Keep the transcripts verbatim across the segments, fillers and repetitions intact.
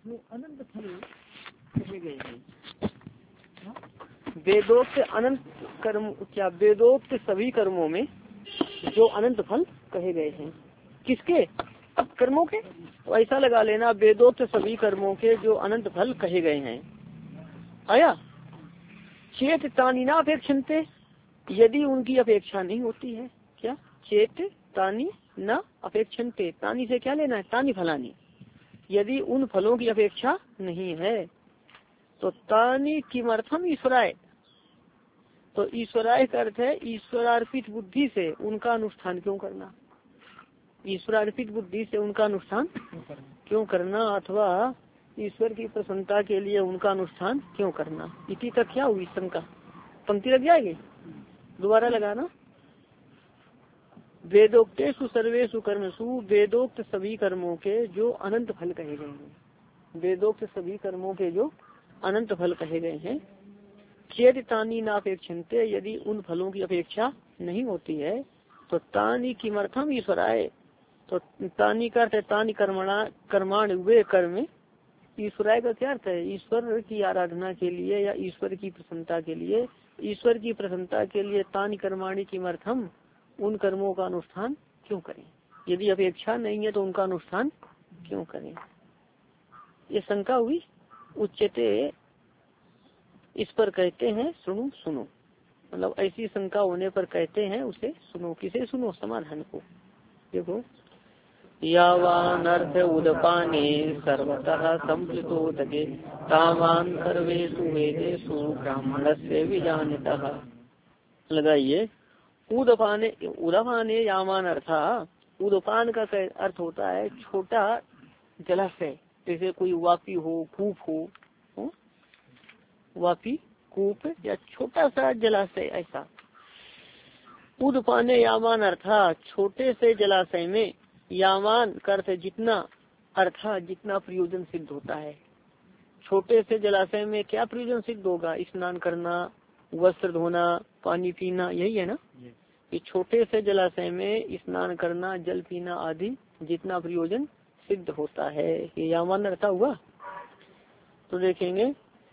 जो अनंत फल कहे गए हैं। वेदोक्त अनंत कर्म, क्या वेदोक्त सभी कर्मों में जो अनंत फल कहे गए हैं, किसके कर्मों के? तो ऐसा लगा लेना, वेदोक्त सभी कर्मों के जो अनंत फल कहे गए हैं। आया चेत तानी ना अपेक्षन्ते, यदि उनकी अपेक्षा नहीं होती है। क्या चेत तानी न अपेक्षन्ते, तानी से क्या लेना है? तानी फलानी, यदि उन फलों की अपेक्षा नहीं है तो तानी किमर्थम ईश्वराय, तो ईश्वराय का अर्थ है ईश्वरार्पित बुद्धि से उनका अनुष्ठान क्यों करना, ईश्वरार्पित बुद्धि से उनका अनुष्ठान क्यों करना, अथवा ईश्वर की प्रसन्नता के लिए उनका अनुष्ठान क्यों करना। इसी तक क्या हुई शंका, पंक्ति लग जाएगी, दोबारा लगाना। वेदोक्तेषु सर्वेषु कर्मसु, वेदोक्त सभी कर्मों के जो अनंत फल कहे गए हैं, वेदोक्त सभी कर्मों के जो अनंत फल कहे गए हैं। चेत तानी नापेक्षन्ते, यदि उन फलों की अपेक्षा नहीं होती है तो तानी किमर्थम ईश्वराय, तो तानी का अर्थ है तानी कर्मणा कर्माण, वे कर्म, ईश्वराय का क्या अर्थ है? ईश्वर की आराधना के लिए या ईश्वर की प्रसन्नता के लिए, ईश्वर की प्रसन्नता के लिए तानी कर्माणी किमर्थम, उन कर्मों का अनुष्ठान क्यों करें, यदि अपेक्षा नहीं है तो उनका अनुष्ठान क्यों करें। ये शंका हुई। उच्चते, इस पर कहते हैं सुनो सुनो, मतलब ऐसी शंका होने पर कहते हैं उसे सुनो। किसे सुनो? समाधान को। देखो, यावान अर्थ उदपाने सर्वतः संप्लुतोदके तावान सर्वेषु वेदेषु ब्राह्मणस्य विजानतः। लगाइए, उदपाने, उदपाने यावान अर्था, उदपान का अर्थ होता है छोटा जलाशय, जैसे कोई वापी हो, कूप हो, हो? वापी, कूप या छोटा सा जलाशय, ऐसा। उदपाने यावान अर्था, छोटे से जलाशय में, यावान का अर्थ जितना, अर्था जितना प्रयोजन सिद्ध होता है। छोटे से जलाशय में क्या प्रयोजन सिद्ध होगा? स्नान करना, वस्त्र धोना, पानी पीना, यही है ना। कि छोटे से जलाशय में स्नान करना, जल पीना आदि जितना प्रयोजन सिद्ध होता है, ये यावान अर्था हुआ। तो देखेंगे,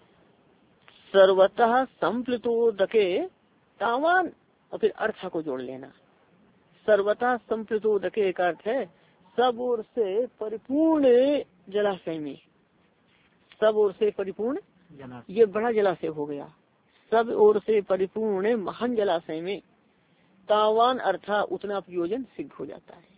सर्वतः संप्लुतोदके तावान, और फिर अर्था को जोड़ लेना। सर्वतः संप्लुतोदके का अर्थ है सब ओर से परिपूर्ण जलाशय में, सब ओर से परिपूर्ण, ये बड़ा जलाशय हो गया। सब ओर से परिपूर्ण महान जलाशय में तावान अर्था उतना प्रयोजन सिद्ध हो जाता है।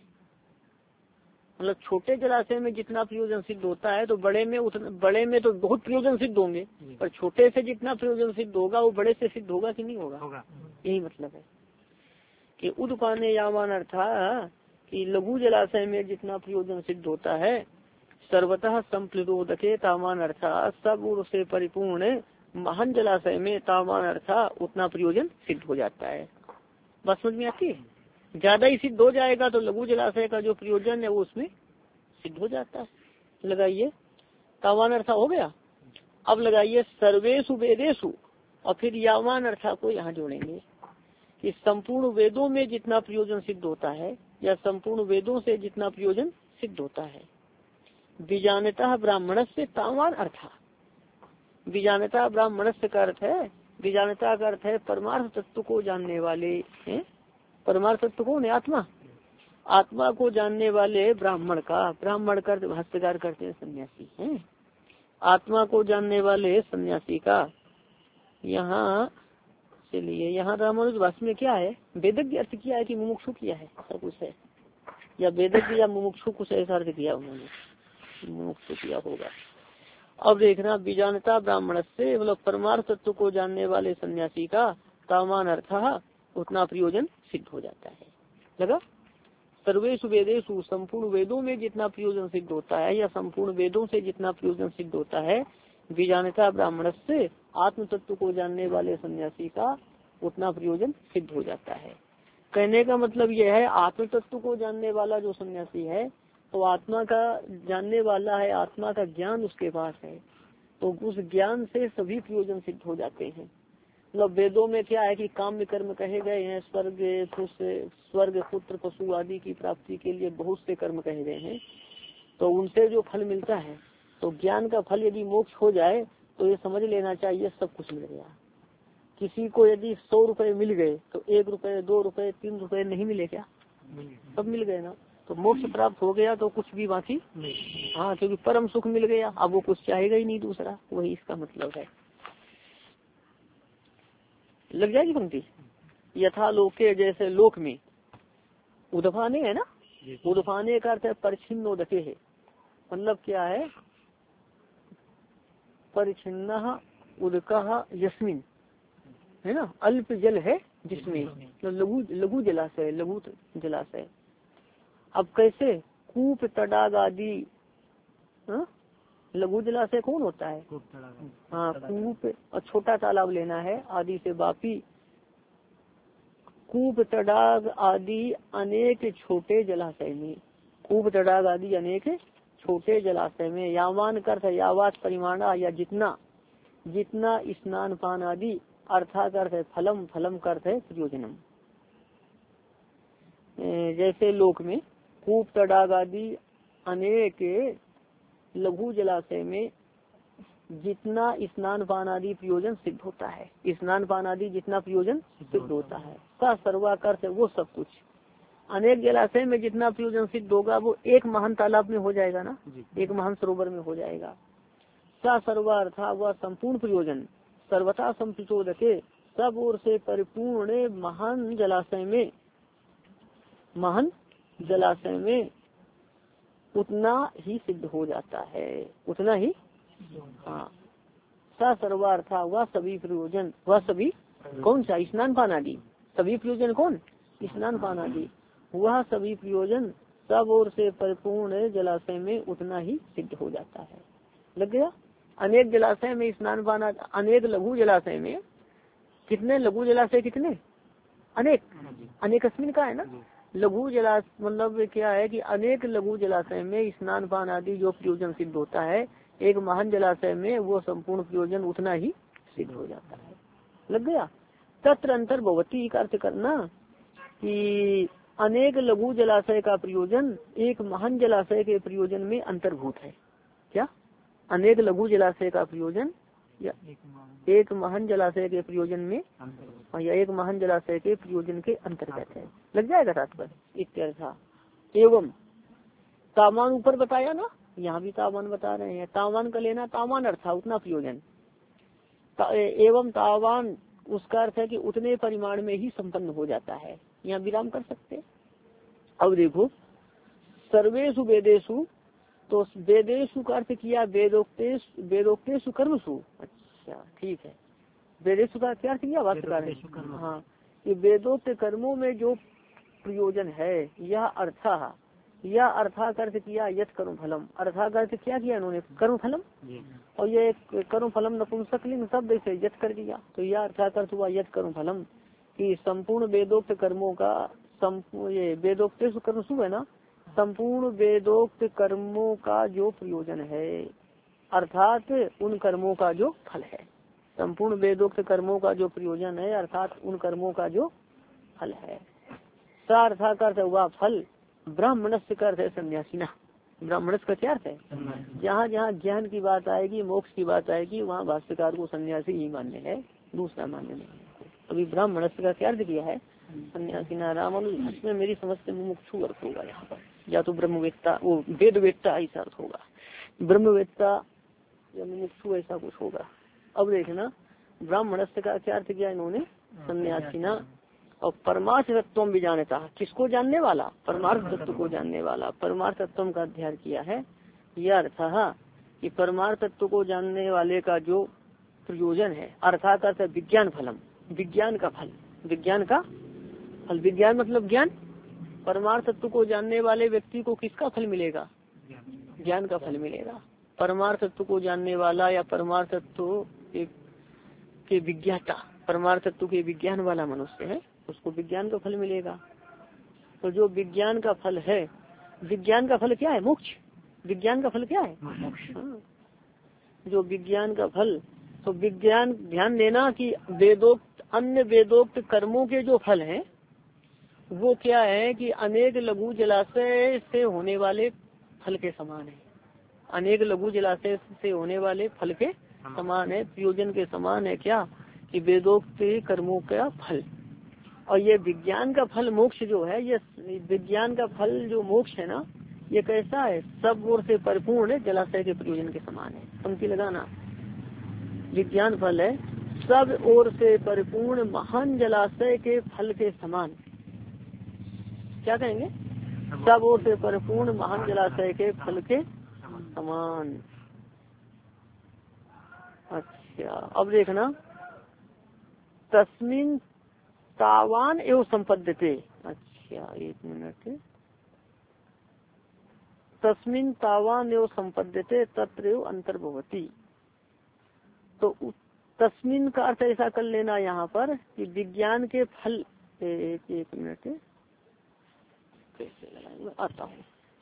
मतलब छोटे जलाशय में जितना प्रयोजन सिद्ध होता है तो बड़े में उतना, बड़े में तो बहुत प्रयोजन सिद्ध होंगे, पर छोटे से जितना प्रयोजन सिद्ध होगा वो बड़े से सिद्ध होगा कि नहीं होगा, होगा। यही मतलब है कि उदपाने यावान अर्था, कि लघु जलाशय में जितना प्रयोजन सिद्ध होता है, सर्वतः संप्लुतोदके तावान अर्था, सब ओर से परिपूर्ण महान जलाशय में तावान अर्था उतना प्रयोजन सिद्ध हो जाता है। बात समझ में आती है? ज्यादा ही सिद्ध हो जाएगा तो लघु जलाशय का जो प्रयोजन है वो उसमें सिद्ध हो जाता है। लगाइए, तावान अर्था हो गया। अब लगाइए सर्वेषु वेदेषु, और फिर यावान अर्था को यहाँ जोड़ेंगे कि संपूर्ण वेदों में जितना प्रयोजन सिद्ध होता है या संपूर्ण वेदों से जितना प्रयोजन सिद्ध होता है। बीजानता ब्राह्मणस्य तावान अर्था, बीजानता ब्राह्मणस्य का अर्थ है, बीजानता का अर्थ है परमार्थ तत्व को जानने वाले हैं। परमार्थ तत्व कौन है? आत्मा। आत्मा को जानने वाले ब्राह्मण का, ब्राह्मण का भाष्यकार करते हैं सन्यासी हैं। आत्मा को जानने वाले सन्यासी का, यहाँ चलिए, यहाँ रामानुज भाष्य में क्या है? वेदज्ञ अर्थ किया है कि मुमुक्षु किया है, सब कुछ है, या वेदज्ञ या मुमुक्षु कुछ ऐसा अर्थ किया उन्होंने, मुमुक्षु किया होगा। अब देखना, बीजानता ब्राह्मण से मतलब परमार्थ तत्व को जानने वाले सन्यासी का तावान अर्थ उतना प्रयोजन सिद्ध हो जाता है। लगा, सर्वेषु वेदेषु, संपूर्ण वेदों में जितना प्रयोजन सिद्ध होता है या संपूर्ण वेदों से जितना प्रयोजन सिद्ध होता है, बीजानता ब्राह्मण से आत्म तत्व को जानने वाले सन्यासी का उतना प्रयोजन सिद्ध हो जाता है। कहने का मतलब यह है, आत्म तत्व को जानने वाला जो सन्यासी है तो आत्मा का जानने वाला है, आत्मा का ज्ञान उसके पास है, तो उस ज्ञान से सभी प्रयोजन सिद्ध हो जाते हैं। मतलब वेदों में क्या है कि काम्य कर्म कहे गए हैं, स्वर्ग स्वर्ग पुत्र पशु आदि की प्राप्ति के लिए बहुत से कर्म कहे गए हैं, तो उनसे जो फल मिलता है तो ज्ञान का फल यदि मोक्ष हो जाए तो ये समझ लेना चाहिए सब कुछ मिल गया। किसी को यदि सौ रुपए मिल गए तो एक रुपए, दो रुपए, तीन रुपए नहीं मिले क्या? सब मिल गए ना। तो मोक्ष प्राप्त हो गया तो कुछ भी बाकी नहीं। हाँ, क्योंकि परम सुख मिल गया, अब वो कुछ चाहेगा ही नहीं दूसरा, वही इसका मतलब है। लग जाएगी पंक्ति। यथा लोके, जैसे लोक में, उदफाने है ना, उदफाने का अर्थ है परिच्छिन्नोदके है। मतलब क्या है? परिच्छिन्न उदका यस्मिन, है ना, अल्प जल है जिसमें, तो लघु लघु जलाशय, लघु जलाशय। अब कैसे? कूप, तडाग आदि। लघु जलाशय कौन होता है? हाँ, कूप और छोटा तालाब लेना है, आदि से वापी। कूप, तडाग आदि अनेक छोटे जलाशय में, कूप, तडाग आदि अनेक छोटे जलाशय में। यावान कर्थ यावात परिमाणा, या जितना, जितना स्नान पान आदि। अर्थात अर्थ है फलम, फलम का अर्थ है प्रयोजनम। जैसे लोक में कूप, तडाग आदि अनेक लघु जलाशय में जितना स्नान पान आदि प्रयोजन सिद्ध होता है, स्नान पान आदि जितना प्रयोजन सिद्ध होता है, सा सर्वाकर्थ है वो सब कुछ। अनेक जलाशय में जितना प्रयोजन सिद्ध होगा वो एक महान तालाब में हो जाएगा ना, एक महान सरोवर में हो जाएगा। सा सर्वार्था वह संपूर्ण प्रयोजन, सर्वथा संप्रचोदके, सब ओर से परिपूर्ण महान जलाशय में, महान जलाशय में उतना ही सिद्ध हो जाता है, उतना ही। हाँ, सा सर्वार्था वह सभी प्रयोजन, वह सभी कौन सा? स्नान पान आदि। सभी प्रयोजन कौन? स्नान पान आदि। वह सभी प्रयोजन सब ओर से परिपूर्ण जलाशय में उतना ही सिद्ध हो जाता है। लग गया? अनेक जलाशय में स्नान पान, अनेक लघु जलाशय में, कितने लघु जलाशय? कितने? अनेक, अनेक अस्मिन का है ना। लघु जलाशय मतलब क्या है कि अनेक लघु जलाशय में स्नान पान आदि जो प्रयोजन सिद्ध होता है, एक महान जलाशय में वो संपूर्ण प्रयोजन उतना ही सिद्ध हो जाता है। लग गया? तत्र अंतर भवती का अर्थ करना कि अनेक लघु जलाशय का प्रयोजन एक महान जलाशय के प्रयोजन में अंतर्भूत है। क्या? अनेक लघु जलाशय का प्रयोजन या एक महान जलाशय के प्रयोजन में, या एक महान जलाशय के प्रयोजन के अंतर्गत है। लग जाएगा तात्पर्य इत्यर्था। एवं तावान ऊपर बताया ना, यहाँ भी तावान बता रहे हैं। तावान का लेना, तावान अर्था उतना प्रयोजन। ता, एवं तावान उसका अर्थ है कि उतने परिमाण में ही संपन्न हो जाता है। यहाँ विराम कर सकते। अब देखो, सर्वेषु वेदेषु, तो वेदेषु का अर्थ किया वेदोक्तेश, वेदोक्तेषु कर्मसु। अच्छा ठीक है, वेदेषु का क्या अर्थ किया? वास्तवकार है। हाँ, ये वेदोक्त कर्मों में जो प्रयोजन है यह अर्था, यह अर्था का अर्थ किया यथ कर्म फलम। अर्था का अर्थ क्या किया इन्होंने? कर्म फलम। और ये कर्म फलम नपुंसकलिंग शब्द से यथ कर दिया, तो यह अर्था का अर्थ हुआ यथ कर्म फलम, कि संपूर्ण वेदोक्त कर्मों का, ये वेदोक्तेषु कर्मसु है ना, संपूर्ण वेदोक्त कर्मों का जो प्रयोजन है, अर्थात उन कर्मों का जो फल है। संपूर्ण वेदोक्त कर्मों का जो प्रयोजन है अर्थात उन कर्मों का जो फल है। सा अर्था का अर्थ हुआ फल। ब्राह्मणस्य का अर्थ है सन्यासीना। ब्राह्मणस्य का क्या अर्थ है? जहाँ जहाँ ज्ञान की बात आएगी, मोक्ष की बात आएगी, वहाँ भाष्यकार को सन्यासी ही मान्य है, दूसरा मान्य नहीं है। अभी ब्राह्मणस्य का क्या अर्थ किया है? सन्यासीना। राम इसमें मेरी समझ से मुमुक्षु अर्थ होगा यहाँ पर, या तो ब्रह्मवेत्ता, वो वेदवेत्ता ऐसा अर्थ होगा, ब्रह्मवेत्ता या मुमुक्षु ऐसा कुछ होगा। अब देखना, ब्राह्मणस्य का क्या अर्थ किया इन्होंने? सन्यासीना। और परमार्थ तत्व भी जानता, किसको जानने वाला? परमार्थ तत्व को जानने वाला। परमार्थ तत्व का अध्ययन किया है, यह अर्थ है कि परमार्थ तत्व को जानने वाले का जो प्रयोजन है, अर्थात अर्थ विज्ञान फलम, विज्ञान का फल, विज्ञान का फल। विज्ञान मतलब ज्ञान। परमार्थ तत्व को जानने वाले व्यक्ति को किसका फल मिलेगा? ज्ञान का फल मिलेगा। परमार्थ तत्व को जानने वाला या परमार्थ तत्व के विज्ञाता, परमार्थ तत्व के विज्ञान वाला मनुष्य है, उसको विज्ञान का फल मिलेगा। तो जो विज्ञान का फल है, विज्ञान का फल क्या है? मोक्ष। विज्ञान का फल क्या है? मोक्ष। हाँ। जो विज्ञान का फल, तो विज्ञान, ध्यान देना कि वेदोक्त, अन्य वेदोक्त कर्मों के जो फल हैं वो क्या है कि अनेक लघु जलाशय से होने वाले फल के समान है। अनेक लघु जलाशय से होने वाले फल के समान है, प्रयोजन के समान है। क्या कि वेदोक्त कर्मों का फल, और ये विज्ञान का फल मोक्ष जो है, ये विज्ञान का फल जो मोक्ष है ना, ये कैसा है, सब ओर से परिपूर्ण जलाशय के प्रयोजन के समान है। पंक्ति लगाना, विज्ञान फल है सब ओर से परिपूर्ण महान जलाशय के फल के समान। क्या कहेंगे, सब ओर से परिपूर्ण महान जलाशय के फल के समान। अच्छा, अब देखना, तस्मिन तावान एवं संपद्यते। अच्छा एक मिनट, तस्मिन तावान एवं संपद्यते तत्र एवं अंतर्भवती। तो तस्मिन का अर्थ ऐसा कर लेना यहाँ पर कि विज्ञान के फल, एक एक मिनट कैसे लगाएंगे, आता हूँ।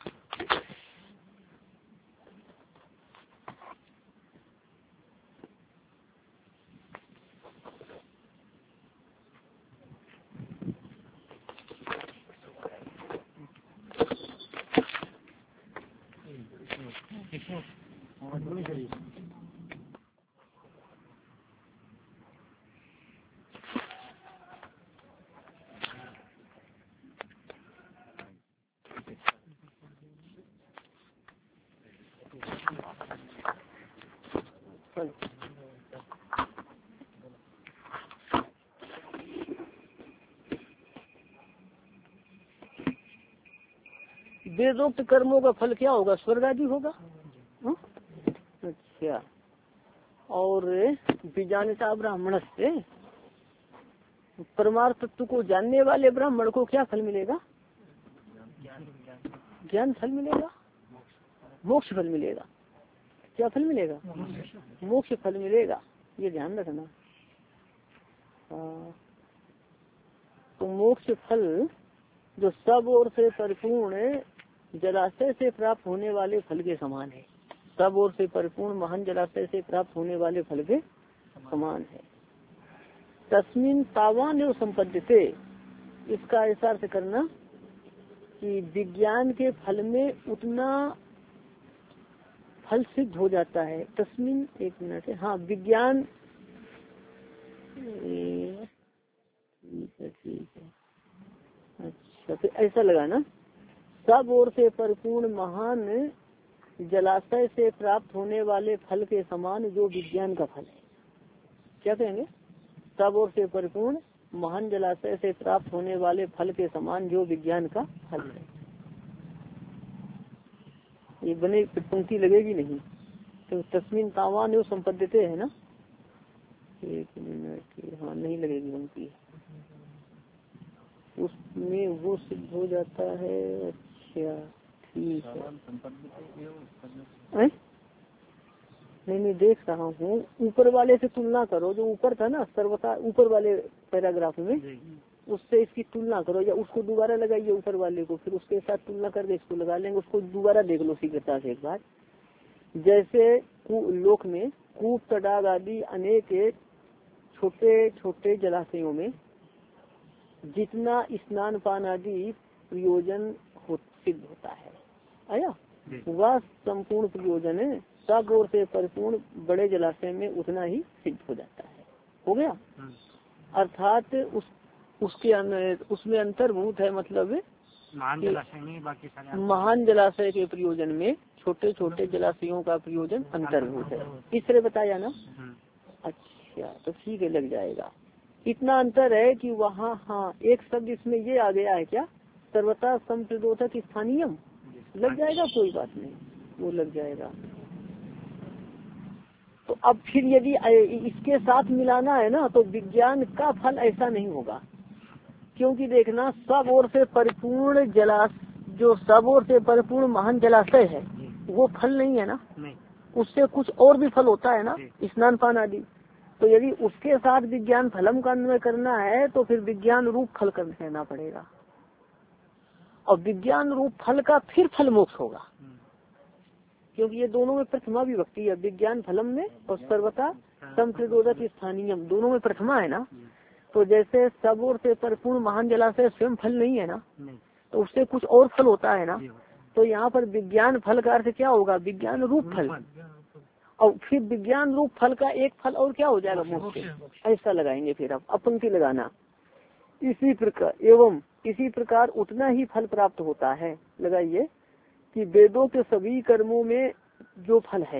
वेदोक्त कर्मों का फल क्या होगा, स्वर्ग आदि होगा। हा? अच्छा, और बीजानता ब्राह्मण से परमार्थ तत्व को जानने वाले ब्राह्मण को क्या फल मिलेगा, ज्ञान फल मिलेगा, मोक्ष फल मिलेगा। क्या फल मिलेगा, मोक्ष फल मिलेगा, ये ध्यान रखना। तो मोक्ष फल जो सब ओर से परिपूर्ण जलाशय से प्राप्त होने वाले फल के समान है, सब ओर से परिपूर्ण महान जलाशय से प्राप्त होने वाले फल के समान है। तस्मिन तावान एवं संपद्यते, इसका ऐसा अर्थ करना कि विज्ञान के फल में उतना फल सिद्ध हो जाता है। तस्मिन, एक मिनट है, हाँ विज्ञान, ठीक है ठीक है, अच्छा फिर ऐसा लगाना, सब ओर से परिपूर्ण महान जलाशय से प्राप्त होने वाले फल के समान जो विज्ञान का फल है। क्या कहेंगे, सब ओर से परिपूर्ण महान जलाशय से प्राप्त होने वाले फल के समान जो विज्ञान का फल है। ये बने पंक्ति लगेगी नहीं, तो तस्मिन तावान एवं संपद्यते है ना, एक मिनट, हाँ नहीं लगेगी पंक्ति, उसमें वो सिद्ध हो जाता है। अच्छा ठीक है, नहीं नहीं देख रहा हूँ, ऊपर वाले से तुलना करो, जो ऊपर था ना सर्वथा, ऊपर वाले पैराग्राफ में, उससे इसकी तुलना करो, या उसको दोबारा लगाइए ऊपर वाले को, फिर उसके साथ तुलना करके इसको लगा लेंगे। उसको दोबारा देख लो शीघ्रता से एक बार। जैसे लोक में कूप, तडाग आदि अनेक छोटे छोटे जलाशयों में जितना स्नान पान आदि प्रयोजन हो, सिद्ध होता है, आया वह संपूर्ण प्रयोजन है, सब ओर से परिपूर्ण बड़े जलाशय में उतना ही सिद्ध हो जाता है। हो गया, अर्थात उस उसके उसमें अंतर्भूत है, मतलब महान जलाशय में बाकी सारे महान जलाशय के प्रयोजन में छोटे छोटे जलाशयों का प्रयोजन अंतर्भूत है, इस तरह बताया ना। अच्छा तो ठीक है, लग जाएगा। इतना अंतर है कि वहाँ, हाँ एक शब्द इसमें ये आ गया है, क्या सर्वथा संप्रदोषक स्थानीयम, लग जाएगा, कोई बात नहीं, वो लग जाएगा। तो अब फिर यदि इसके साथ मिलाना है ना, तो विज्ञान का फल ऐसा नहीं होगा, क्योंकि देखना सब ओर से परिपूर्ण जलाशय, जो सब ओर से परिपूर्ण महान जलाशय है वो फल नहीं है ना, उससे कुछ और भी फल होता है ना, स्नान पान आदि। तो यदि उसके साथ विज्ञान फलम का अन्वय करना है तो फिर विज्ञान रूप फल कर कहना पड़ेगा, और विज्ञान रूप फल का फिर फल मोक्ष होगा, क्योंकि ये दोनों में प्रथमा विभक्ति है, विज्ञान फलम में और सर्वथा संप्रदोषक स्थानीयम दोनों में प्रथमा है ना। तो जैसे सब ओर से परिपूर्ण महान जलाशय स्वयं फल नहीं है ना, तो उससे कुछ और फल होता है ना, तो यहाँ पर विज्ञान फल का अर्थ क्या होगा, विज्ञान रूप फल, और फिर विज्ञान रूप फल का एक फल और क्या हो जाएगा, मोक्ष। ऐसा लगाएंगे फिर आप अपंक्ति लगाना। इसी प्रकार एवं इसी प्रकार उतना ही फल प्राप्त होता है, लगाइए कि वेदों के सभी कर्मों में जो फल है,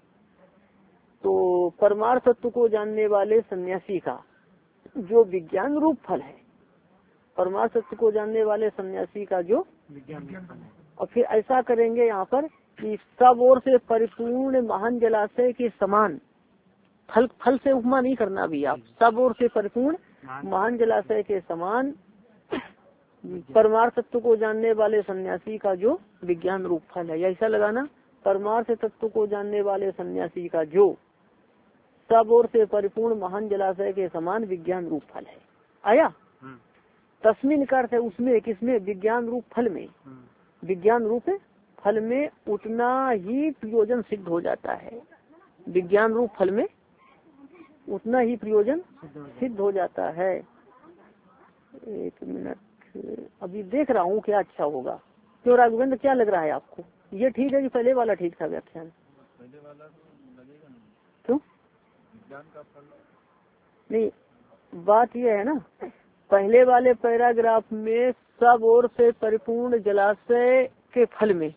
तो परमार्थ तत्व को जानने वाले सन्यासी का जो विज्ञान रूप फल है, परमार्थ तत्व को जानने वाले सन्यासी का जो विज्ञान फल है। और फिर ऐसा करेंगे यहाँ पर कि सब ओर से परिपूर्ण महान जलाशय के समान, फल फल से उपमा नहीं करना भी आप, सब ओर से परिपूर्ण महान जलाशय के समान परमार्थ तत्व को जानने वाले सन्यासी का जो विज्ञान रूप फल है, ऐसा लगाना। परमार्थ तत्व को जानने वाले सन्यासी का जो सब ओर से परिपूर्ण महान जलाशय के समान विज्ञान रूप फल है। आया तस्मिन का अर्थ है उसमें, किसमें, विज्ञान रूप फल में, विज्ञान रूप फल में उतना ही प्रयोजन सिद्ध हो जाता है, विज्ञान रूप फल में उतना ही प्रयोजन सिद्ध हो जाता है। एक मिनट, अभी देख रहा हूँ क्या अच्छा होगा। क्यों राघवेंद्र, क्या लग रहा है आपको, ये ठीक है कि पहले वाला ठीक था व्याख्यान? पहले वाला लगेगा नहीं। क्यों? विज्ञान का फल नहीं, बात यह है ना, पहले वाले पैराग्राफ में सब ओर से परिपूर्ण जलाशय के फल में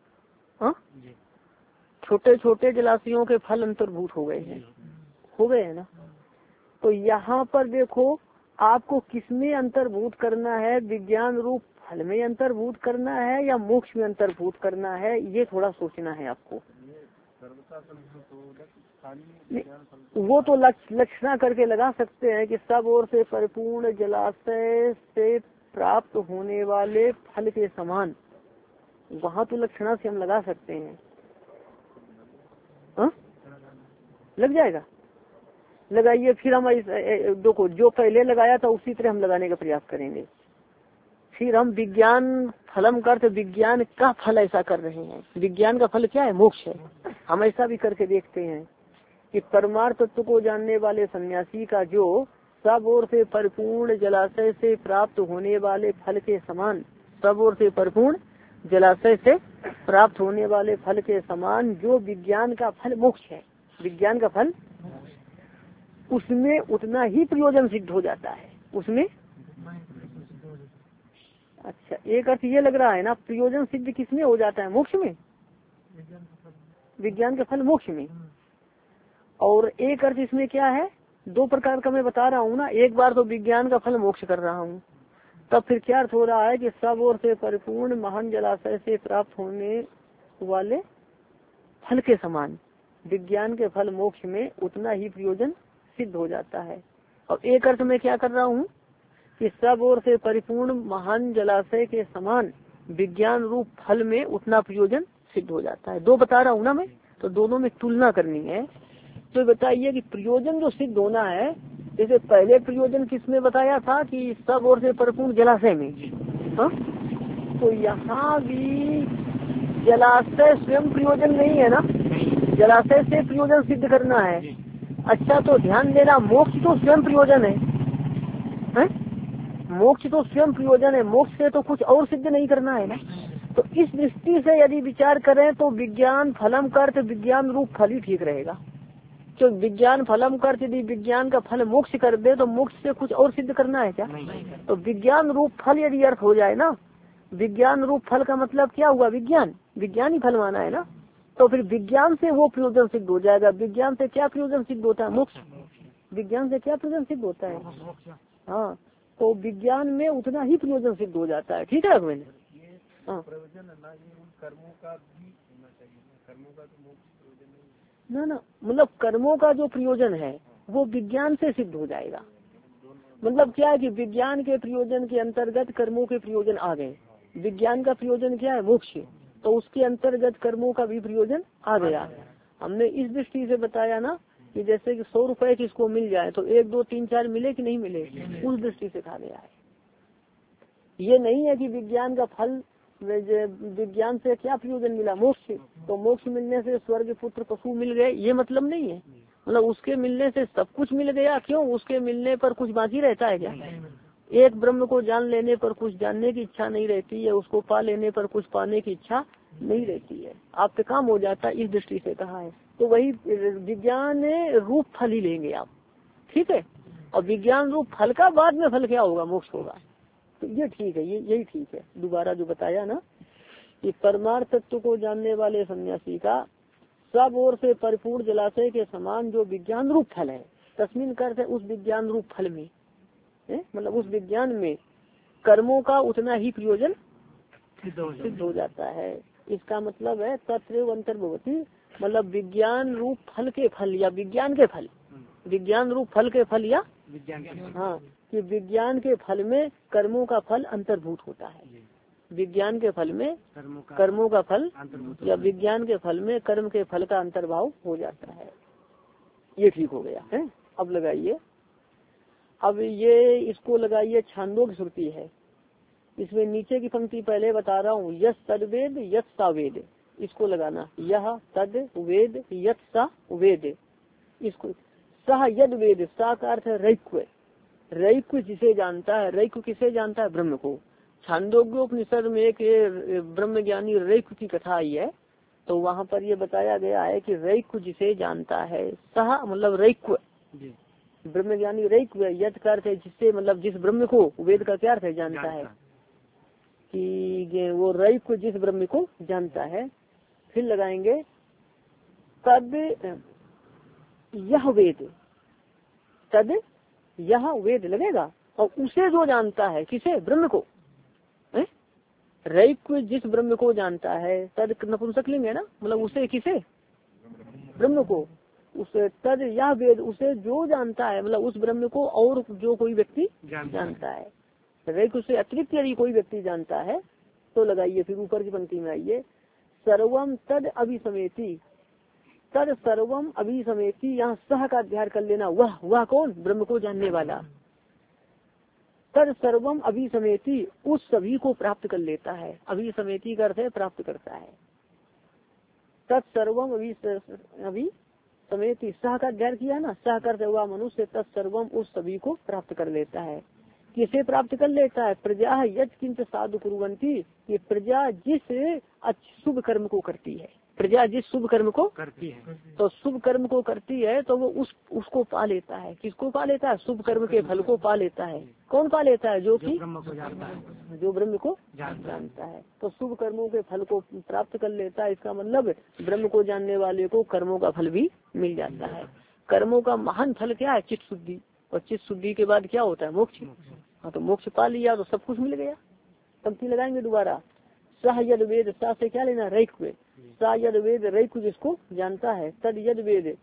छोटे छोटे जलाशयों के फल अंतर्भूत हो गए हैं, हो गए है ना। तो यहाँ पर देखो आपको किसमें अंतर्भूत करना है, विज्ञान रूप फल में अंतर्भूत करना है या मोक्ष में अंतर्भूत करना है, ये थोड़ा सोचना है आपको। वो तो लक्षणा करके लगा सकते हैं कि सब ओर से परिपूर्ण जलाशय से प्राप्त होने वाले फल के समान, वहाँ तो लक्षणा से हम लगा सकते हैं। हा? लग जाएगा, लगाइए। फिर हम देखो जो पहले लगाया था उसी तरह हम लगाने का प्रयास करेंगे। फिर हम विज्ञान फलम करते विज्ञान का फल ऐसा कर रहे हैं, विज्ञान का फल क्या है, मोक्ष है। हम ऐसा भी करके देखते हैं कि परमार्थ तत्व को जानने वाले सन्यासी का जो सब ओर से परिपूर्ण जलाशय से प्राप्त होने वाले फल के समान, सब ओर से परिपूर्ण जलाशय से प्राप्त होने वाले फल के समान जो विज्ञान का फल मोक्ष है, विज्ञान का फल, उसमें उतना ही प्रयोजन सिद्ध हो जाता है, उसमें। अच्छा, एक अर्थ ये लग रहा है ना, प्रयोजन सिद्ध किसमें हो जाता है, मोक्ष में, विज्ञान का फल मोक्ष में। और एक अर्थ इसमें क्या है, दो प्रकार का मैं बता रहा हूँ ना, एक बार तो विज्ञान का फल मोक्ष कर रहा हूँ, तब फिर क्या अर्थ हो रहा है कि सब ओर से परिपूर्ण महान जलाशय से प्राप्त होने वाले फल के समान विज्ञान के फल मोक्ष में उतना ही प्रयोजन सिद्ध हो जाता है। और एक अर्थ में क्या कर रहा हूँ कि सब ओर से परिपूर्ण महान जलाशय के समान विज्ञान रूप फल में उतना प्रयोजन सिद्ध हो जाता है। दो बता रहा हूँ ना मैं, तो दोनों में तुलना करनी है। तो बताइए कि प्रयोजन जो सिद्ध होना है, जैसे पहले प्रयोजन किसमें बताया था कि सब ओर से परिपूर्ण जलाशय में, हा? तो यहाँ भी जलाशय स्वयं प्रयोजन नहीं है ना, जलाशय से प्रयोजन सिद्ध करना है। अच्छा, तो ध्यान देना, मोक्ष तो स्वयं प्रयोजन है, है? मोक्ष तो स्वयं प्रयोजन है, मोक्ष से तो कुछ और सिद्ध नहीं करना है ना। तो इस दृष्टि से यदि विचार करें तो विज्ञान फलम का अर्थ विज्ञान रूप फल ही ठीक रहेगा। तो विज्ञान फलम का अर्थ यदि विज्ञान का फल मोक्ष कर दे तो मोक्ष से कुछ और सिद्ध करना है क्या? तो विज्ञान रूप फल यदि अर्थ हो जाए ना, विज्ञान रूप फल का मतलब क्या हुआ, विज्ञान, विज्ञान ही फल माना है ना। तो फिर विज्ञान से वो प्रयोजन सिद्ध हो जाएगा। विज्ञान से क्या प्रयोजन सिद्ध होता है, मोक्ष। विज्ञान से क्या प्रयोजन सिद्ध होता है, हाँ। तो विज्ञान में उतना ही प्रयोजन सिद्ध हो जाता है। ठीक है मैंने, हाँ। कर्मों का भी होना चाहिए, कर्मों का तो मोक्ष प्रयोजन नहीं ना ना, मतलब कर्मों का जो प्रयोजन है वो विज्ञान से सिद्ध हो जाएगा। मतलब क्या है कि विज्ञान के प्रयोजन के अंतर्गत कर्मों के प्रयोजन आ गए। विज्ञान का प्रयोजन क्या है, मोक्ष, तो उसके अंतर्गत कर्मों का भी प्रयोजन आ गया। हमने इस दृष्टि से बताया ना कि जैसे कि सौ रुपए किसको मिल जाए तो एक दो तीन चार मिले कि नहीं मिले, उस दृष्टि से कहा गया है। ये नहीं है कि विज्ञान का फल, विज्ञान से क्या प्रयोजन मिला, मोक्ष, तो मोक्ष मिलने से स्वर्ग पुत्र पशु मिल गए, ये मतलब नहीं है। मतलब उसके मिलने से सब कुछ मिल गया, क्यों, उसके मिलने पर कुछ बाकी रहता है क्या? एक ब्रह्म को जान लेने पर कुछ जानने की इच्छा नहीं रहती है, उसको पा लेने पर कुछ पाने की इच्छा नहीं रहती है, आपका काम हो जाता है, इस दृष्टि से कहा है। तो वही विज्ञान रूप फल ही लेंगे आप, ठीक है। और विज्ञान रूप फल का बाद में फल क्या होगा, मोक्ष होगा। तो ये ठीक है, ये यही ठीक है। दोबारा जो बताया ना कि परमार्थ तत्व को जानने वाले सन्यासी का सब ओर से परिपूर्ण जलाशय के समान जो विज्ञान रूप फल है, तस्मिन कर्थ है उस विज्ञान रूप फल में, मतलब उस विज्ञान में कर्मों का उतना ही प्रयोजन सिद्ध हो जाता है। इसका मतलब है तत्र अंतर्भवती, मतलब विज्ञान रूप फल के फल या विज्ञान के फल, विज्ञान रूप फल के फल या विज्ञान, हाँ, कि विज्ञान के फल में कर्मों का फल अंतर्भूत होता है। विज्ञान के फल में कर्मों का फल या विज्ञान के फल में कर्म के फल का अंतर्भाव हो जाता है। ये ठीक हो गया है। अब लगाइए, अब ये इसको लगाइए, छांदोग्य श्रुति है, इसमें नीचे की पंक्ति पहले बता रहा हूँ, यस तद्वेद यत सा वेद, इसको लगाना, यह तद वेद यत सा वेद, इसको सह यद वेद, सा का अर्थ है रैक्व, रैक्व जिसे जानता है, रैक्व किसे जानता है, ब्रह्म को। छांदोग्योपनिषद में एक ब्रह्म ज्ञानी रैक्व की कथा आई है, तो वहाँ पर ये बताया गया है कि रैक्व जिसे जानता है, सह मतलब रैक्व, ब्रह्म ज्ञानी रैक्व, यत का अर्थ है जिससे, मतलब जिस ब्रह्म को, वेद का क्या अर्थ है, जानता है, कि वो रैक्व जिस ब्रह्म को जानता है। फिर लगाएंगे तद यह वेद, तद यह वेद लगेगा, और उसे जो जानता है, किसे, ब्रह्म को, रैक्व जिस ब्रह्म को जानता है, तद नपुंसकलिंग है ना, मतलब उसे किसे, ब्रह्म को, उसे तद यह वेद, उसे जो जानता है, मतलब उस ब्रह्म को और जो कोई व्यक्ति जानता है, रैक्व से अतिरिक्त यदि कोई व्यक्ति जानता है तो लगाइए। फिर ऊपर की पंक्ति में आइए, सर्वम तद अभिसमेति, तद सर्वम अभिसमेति, यहाँ सह का अध्ययन कर लेना, वह वह कौन, ब्रह्म को जानने वाला, तद सर्वम अभिसमेति, उस सभी को प्राप्त कर लेता है, अभिसमेति का अर्थ है प्राप्त करता है, तत्सर्वम अभी समेति, सह का अध्ययन किया ना, सह करते हुआ मनुष्य तत्सर्वम उस सभी को प्राप्त कर लेता है। किसे प्राप्त कर लेता है, प्रजा यज किंच साधु कुर्वंती, कि प्रजा जिस शुभ कर्म को करती है, प्रजा जिस शुभ कर्म को करती है, तो शुभ कर्म को करती है तो वो उस उसको पा लेता है, किसको पा लेता है, शुभ कर्म के फल को पा लेता है। कौन पा लेता है, जो कि जो ब्रह्म को जानता है, तो शुभ कर्मों के फल को प्राप्त कर लेता है। इसका मतलब ब्रह्म को जानने वाले को कर्मों का फल भी मिल जाता है। कर्मों का महान फल क्या है, चित्त शुद्धि, और चित्त शुद्धि के बाद क्या होता है, मोक्ष। हाँ, तो मोक्ष पा लिया तो सब कुछ मिल गया। पंक्ति लगाएंगे दोबारा, सह यद वेद, सा से क्या लेना, रैक्व, सा यद वेद, रैक्व जिसको जानता है, तद यद वेद,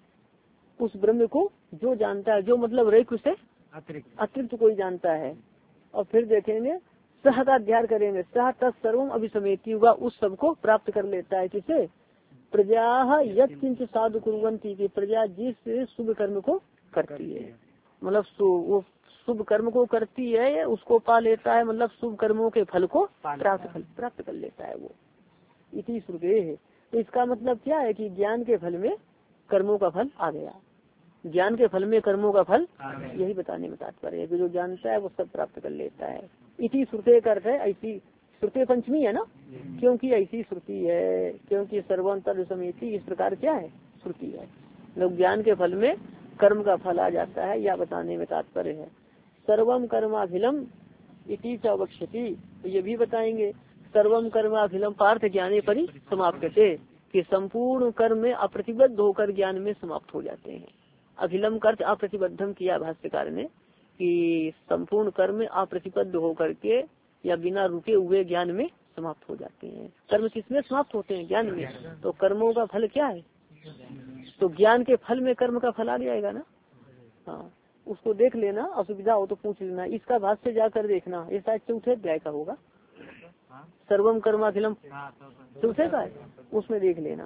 उस ब्रह्म को जो जानता है, जो मतलब रैक्व से अतिरिक्त अतिरिक्त कोई जानता है। और फिर देखेंगे सह का अध्ययन करेंगे, सह तत्सर्वम अभिसमेति, हुआ उस सबको प्राप्त कर लेता है, किसे, प्रजा यत् किंच साधु कुर्वन्ति, की प्रजा जिस शुभ कर्म को करती है, मतलब वो शुभ कर्म को करती है उसको पा लेता है, मतलब शुभ कर्मों के फल को प्राप्त फल प्राप्त कर लेता है वो, इति श्रुते है। तो इसका मतलब क्या है कि ज्ञान के फल में कर्मों का फल आ गया, ज्ञान के फल में कर्मों का फल, यही बताने में तात्पर्य है कि जो जानता है वो सब प्राप्त कर लेता है। इति श्रुते का अर्थ है ऐसी, श्रुते पंचमी है ना, क्योंकि ऐसी श्रुति है, क्योंकि सर्वंतर समिति, इस प्रकार क्या है, श्रुति है, लोग ज्ञान के फल में कर्म का फल आ जाता है, या बताने में तात्पर्य है। सर्वम कर्माभिलम इति च वक्ष्यति, तो ये भी बताएंगे, सर्वम कर्माभिलम पार्थ ज्ञाने परि समाप्त थे, कि संपूर्ण कर्म में अप्रतिबद्ध होकर ज्ञान में समाप्त हो जाते हैं। अभिलम का अर्थ अप्रतिबद्धम किया भाष्यकार ने, कि संपूर्ण कर्म में अप्रतिबद्ध होकर के या बिना रुके हुए ज्ञान में समाप्त हो जाते हैं। कर्म किसमें समाप्त होते हैं, ज्ञान में। तो कर्मों का फल क्या है, तो ज्ञान के फल में कर्म का फल आ जाएगा ना। हाँ, उसको देख लेना, असुविधा हो तो पूछ लेना, इसका भाष्य जाकर देखना, ये शायद चौथे अध्याय का होगा, सर्वम कर्माखिलम चौथे का है, उसमें देख लेना।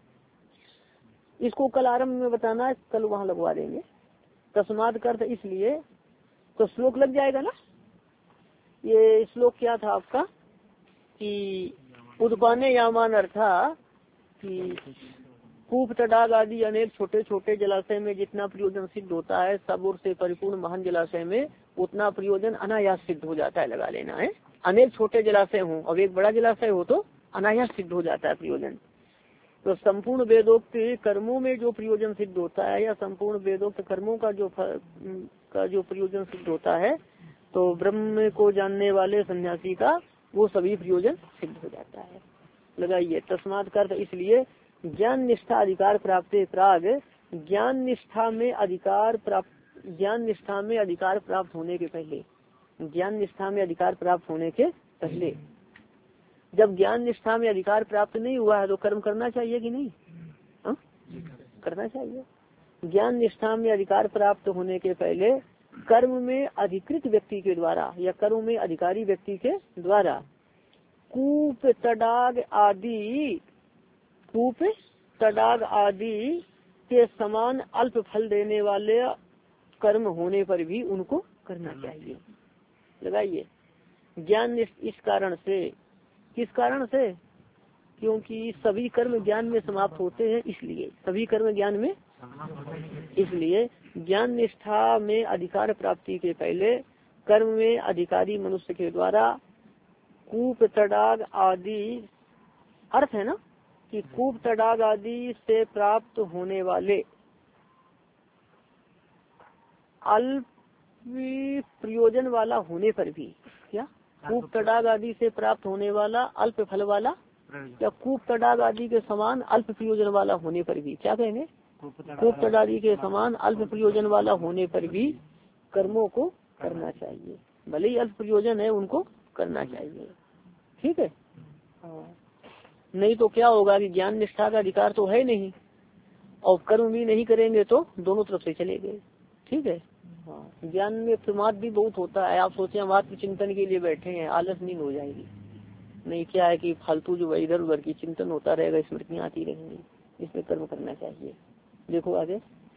इसको कल आरंभ में बताना है, कल वहाँ लगवा देंगे। तस्माद कर्त इसलिए, तो श्लोक लग जाएगा ना। ये श्लोक क्या था आपका, कि उद्पाने यामान अर्था, कि कूप तडाग आदि अनेक छोटे छोटे जलाशय में जितना प्रयोजन सिद्ध होता है, सब ओर से परिपूर्ण महान जलाशय में उतना प्रयोजन अनायास सिद्ध हो जाता है। लगा लेना है, अनेक छोटे जलाशय हो अब एक बड़ा जलाशय हो तो अनायास सिद्ध हो जाता है प्रयोजन। तो संपूर्ण वेदोक्त कर्मों में जो प्रयोजन सिद्ध होता है या संपूर्ण वेदोक्त कर्मों का जो का जो प्रयोजन सिद्ध होता है, तो ब्रह्म को जानने वाले सन्यासी का वो सभी प्रयोजन सिद्ध हो जाता है। लगाइए तस्मात् का अर्थ इसलिए ज्ञान निष्ठा अधिकार प्राप्त प्राग, ज्ञान निष्ठा में अधिकार प्राप्त ज्ञान निष्ठा में अधिकार प्राप्त होने के पहले, ज्ञान निष्ठा में अधिकार प्राप्त होने के पहले, जब ज्ञान निष्ठा में अधिकार प्राप्त नहीं हुआ है तो कर्म करना चाहिए कि नहीं? हा? करना चाहिए। ज्ञान निष्ठा में अधिकार प्राप्त होने के पहले कर्म में अधिकृत व्यक्ति के द्वारा या कर्म में अधिकारी व्यक्ति के द्वारा कूप तडाग आदि कूप तडाग आदि के समान अल्प फल देने वाले कर्म होने पर भी उनको करना चाहिए। लगाइए ज्ञान इस कारण से, किस कारण से? क्योंकि सभी कर्म ज्ञान में समाप्त होते हैं, इसलिए सभी कर्म ज्ञान में, इसलिए ज्ञान निष्ठा में अधिकार प्राप्ति के पहले कर्म में अधिकारी मनुष्य के द्वारा कूप तडाग आदि, अर्थ है ना कि कूप तडाग आदि से प्राप्त होने वाले अल्प प्रयोजन वाला होने पर भी, क्या कूप तडाग आदि से प्राप्त होने वाला अल्प फल वाला या कूप तडाग आदि के समान अल्प प्रयोजन वाला होने पर भी, क्या कहेंगे? कूप तडाग आदि के समान अल्प प्रयोजन वाला होने पर भी कर्मों को करना चाहिए। भले ही अल्प प्रयोजन है उनको करना चाहिए। ठीक है। नहीं तो क्या होगा कि ज्ञान निष्ठा का अधिकार तो है नहीं और कर्म भी नहीं करेंगे तो दोनों तरफ से चले गए। ठीक है। हाँ, ज्ञान में प्रमाद भी बहुत होता है। आप सोचे हम आत्म चिंतन के लिए बैठे हैं, आलस नींद हो जाएगी। नहीं, क्या है कि फालतू जो इधर उधर की चिंतन होता रहेगा, स्मृतियाँ आती रहेंगी। इसमें कर्म करना चाहिए। देखो आगे,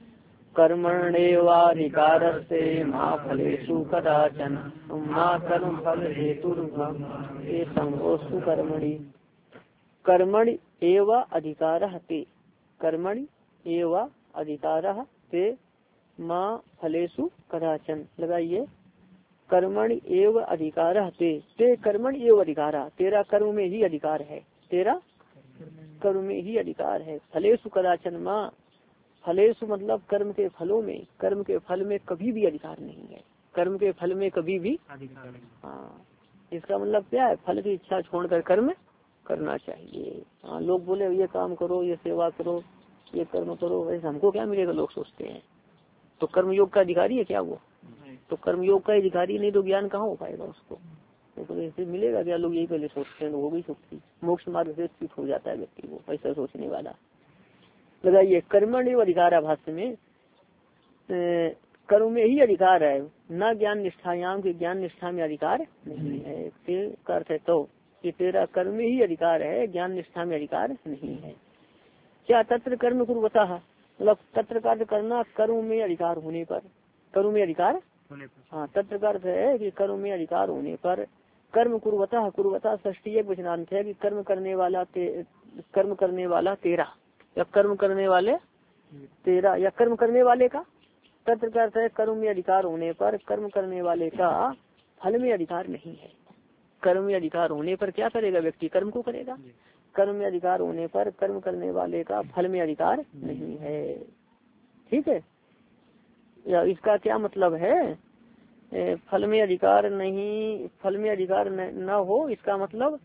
कर्मण्येवाधिकार से माँ फलेषु कदाचन माँ कर्म फल हेतुर्भव ये संगोस्तु कर्मणि। कर्मणि एव अधिकारः ते, कर्मणि एव अधिकारः ते माँ फलेषु कदाचन। लगाइए कर्मणि एव अधिकारः ते, ते कर्मणि एव अधिकारः, तेरा कर्म में ही अधिकार है, तेरा कर्म में ही अधिकार है। फलेषु कदाचन माँ, फलेषु मतलब कर्म के फलों में, कर्म के फल में कभी भी अधिकार नहीं है, कर्म के फल में कभी भी। हाँ, इसका मतलब क्या है? फल की इच्छा छोड़कर कर्म करना चाहिए। हाँ, लोग बोले ये काम करो, ये सेवा करो, ये कर्म करो, वैसे हमको क्या मिलेगा लोग सोचते हैं। तो कर्मयोग का अधिकारी है क्या वो? तो कर्मयोग का अधिकारी नहीं तो ज्ञान कहाँ हो पाएगा उसको? तो ऐसे मिलेगा क्या? लोग यही पहले सोचते हैं, तो वो भी सोचती मोक्ष मार्ग से स्थित हो जाता है व्यक्ति को, ऐसा सोचने वाला। लगाइए कर्मण्य अधिकार भाष्य में कर्म में ही अधिकार है, न ज्ञान निष्ठायाम के ज्ञान निष्ठा में अधिकार नहीं है। फिर अर्थ है तो कि तेरा कर्म में ही अधिकार है, ज्ञान निष्ठा में अधिकार नहीं है। क्या तत्र कर्म कुर्वता, मतलब तत्र कार्य करना कर्म में अधिकार होने पर, कर्म में अधिकार होने पर। हाँ, तत्र का अर्थ है कि कर्म में अधिकार होने पर। कर्म कुर्वता, कुर्वता षष्ठी एक वचनांत है कि कर्म करने वाला ते, कर्म करने वाला तेरा या कर्म करने वाले तेरा या कर्म करने वाले का। तत्र का अर्थ है कर्म में अधिकार होने पर, कर्म करने वाले का फल में अधिकार नहीं है। कर्म में अधिकार होने पर क्या करेगा व्यक्ति? कर्म को करेगा। कर्म में अधिकार होने पर कर्म करने वाले का फल में अधिकार नहीं है। ठीक है। या इसका क्या मतलब है? ए, फल में अधिकार नहीं, फल में अधिकार न, न हो, इसका मतलब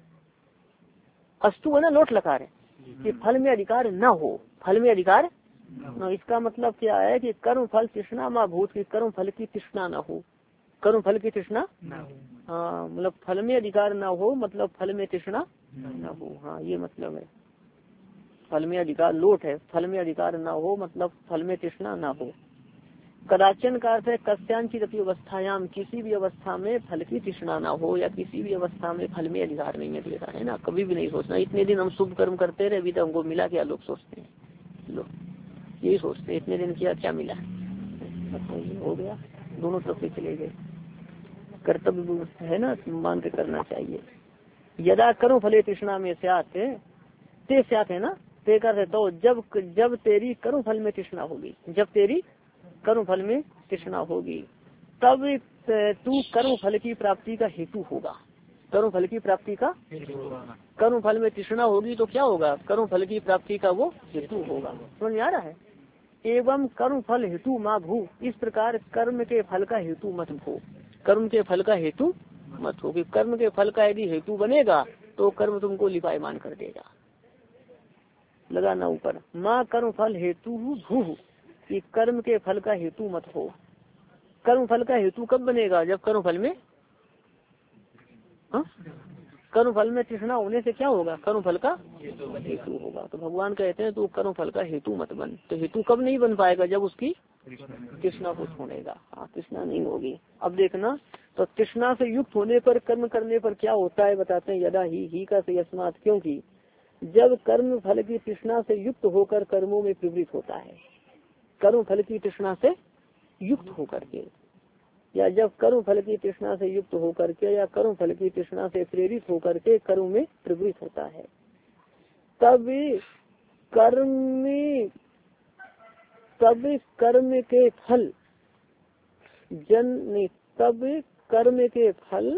अस्तु है ना, लोट लकार है कि फल में अधिकार न हो, फल में अधिकार न। इसका मतलब क्या है कि कर्म फल तृष्णा माँ भूत की कर्म फल की तृष्णा न हो, कर्म फल की तृष्णा। हाँ, मतलब फल में अधिकार न हो मतलब फल में तृष्णा न हो। हाँ, ये मतलब है। फल में अधिकार लोट है, फल में अधिकार न हो मतलब फल में तृष्णा न हो। कदाचन का अर्थ है कस्यांचित अपनी अवस्थायाम, किसी भी अवस्था में फल की तृष्णा ना हो या किसी भी अवस्था में फल में अधिकार नहीं है तेरा, है ना। कभी भी नहीं सोचना इतने दिन हम शुभ कर्म करते रहे, अभी तक हमको मिला क्या? लोग सोचते हैं, लोग यही सोचते हैं इतने दिन किया क्या मिला, हो गया। दोनों तरफ से चले गए। कर्तव्य है ना, मान के करना चाहिए। यदा कर्म फले तृष्णा में स्यात् ते स्यात् है ना, ते कर तो जब जब तेरी कर्म फल में तृष्णा होगी, जब तेरी कर्म फल में तृष्णा होगी तब तू कर्म फल की प्राप्ति का हेतु होगा। कर्म फल की प्राप्ति का कर्म फल में तृष्णा होगी तो क्या होगा, कर्म फल की प्राप्ति का वो हेतु होगा। समझ में आ रहा है। एवं कर्म फल हेतु माँ भू, इस प्रकार कर्म के फल का हेतु मत हो, कर्म के फल का हेतु मत हो कि कर्म के फल का यदि हेतु बनेगा तो कर्म तुमको लिपायमान कर देगा। लगाना ऊपर, माँ कर्म फल हेतु भू, कि कर्म के फल का हेतु मत हो। कर्म फल का हेतु कब बनेगा, जब कर्म फल में हा? कर्म फल में तृष्णा होने से क्या होगा, कर्म फल का हेतु होगा। तो भगवान कहते हैं तू कर्म फल का हेतु मत बन। तो हेतु कब नहीं बन पाएगा, जब उसकी तृष्णा को छोड़ेगा। हाँ, तृष्णा नहीं होगी। अब देखना, तो तृष्णा से युक्त होने पर कर्म करने पर क्या होता है बताते हैं। यदा ही ही का से यस्मात, क्योंकि जब कर्म फल की तृष्णा से युक्त होकर कर्मों में प्रवृत्त होता है, कर्म फल की तृष्णा से युक्त होकर के, या जब कर्म फल की तृष्णा से युक्त होकर के या कर्म फल की तृष्णा से प्रेरित होकर के कर्म में प्रवृत्त होता है, तब कर्म तब कर्म के फल जन तब कर्म के फल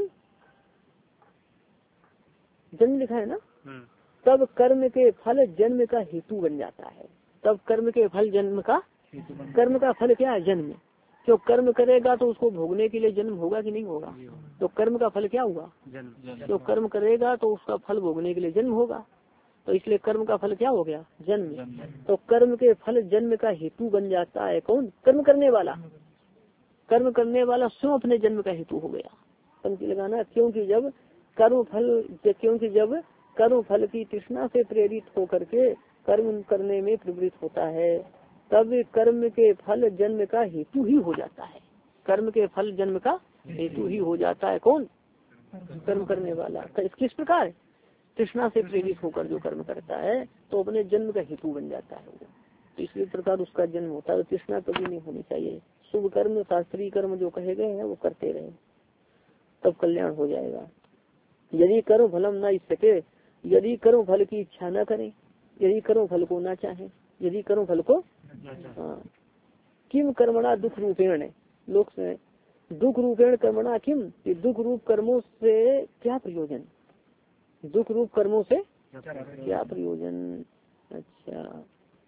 जन्म लिखा है ना, तब कर्म के फल जन्म का हेतु बन जाता है। तब कर्म के फल जन्म का, कर्म का फल क्या है, जन्म। जो कर्म करेगा तो उसको भोगने के लिए जन्म होगा कि नहीं होगा। तो कर्म का फल क्या हुआ, जो कर्म करेगा तो उसका फल भोगने के लिए जन्म होगा। तो इसलिए कर्म का फल क्या हो गया, जन्म। तो कर्म के फल जन्म का हेतु बन जाता है कौन, कर्म करने वाला। कर्म करने वाला स्वयं अपने जन्म का हेतु हो गया। पंक्ति लगाना, क्योंकि जब कर्म फल क्योंकि जब कर्म फल की तृष्णा से प्रेरित होकर के कर्म करने में प्रवृत्त होता है, तब कर्म के फल जन्म का हेतु ही हो जाता है। कर्म के फल जन्म का हेतु ही हो जाता है कौन, कर्म करने वाला। किस प्रकार, तृष्णा से प्रेरित होकर जो कर्म करता है तो अपने जन्म का हेतु बन जाता है वो। तो इसी प्रकार उसका जन्म होता है। तो तृष्णा कभी नहीं होनी चाहिए। शुभ कर्म शास्त्रीय कर्म जो कहे गए हैं वो करते रहे, तब कल्याण हो जाएगा। यदि कर्म फलम न सके, यदि कर्म फल की इच्छा न करें, यदि कर्म फल को ना चाहे, यदि कर्म फल को हाँ, किम कर्मणा दुख रूपेण, लोक से दुख रूपेण कर्मणा किम, दुख रूप कर्मों से क्या प्रयोजन, दुख रूप कर्मों से क्या प्रयोजन। अच्छा,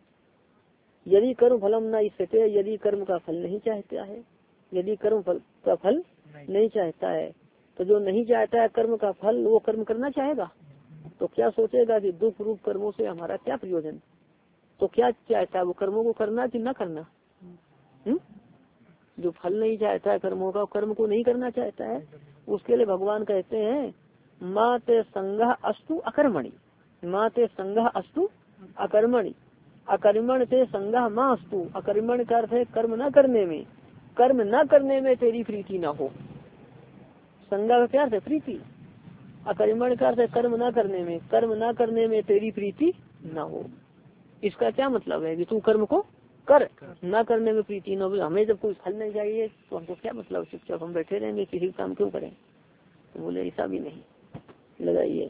यदि कर्म फलम न इच्छते, यदि कर्म का फल नहीं चाहता है, यदि कर्म फल का फल नहीं चाहता है, तो जो नहीं चाहता है कर्म का फल वो कर्म करना चाहेगा तो क्या सोचेगा कि दुख रूप कर्मों से हमारा क्या प्रयोजन। तो क्या चाहता है वो, कर्मों को करना कि न करना। हुँ? जो फल नहीं चाहता है कर्मों का, कर्म को नहीं करना चाहता है, उसके लिए भगवान कहते हैं माँ ते संगह अस्तु अकर्मणि, माँ ते संगह अस्तु अकर्मणि, अकर्मण से संगह माँ अस्तु। अकर्मण का अर्थ है कर्म न करने में, कर्म न करने में तेरी प्रीति न हो। संगह का क्या अर्थ है, प्रीति। अकर्मण का अर्थ है कर्म न करने में, कर्म न करने में तेरी प्रीति न हो। इसका क्या मतलब है कि तू कर्म को कर, न करने में प्रीति न हो। हमें जब कोई फल नहीं चाहिए तो हमको क्या मतलब, चुपचाप हम बैठे रहेंगे, किसी काम क्यों करें। तो बोले ऐसा भी नहीं, लगाइए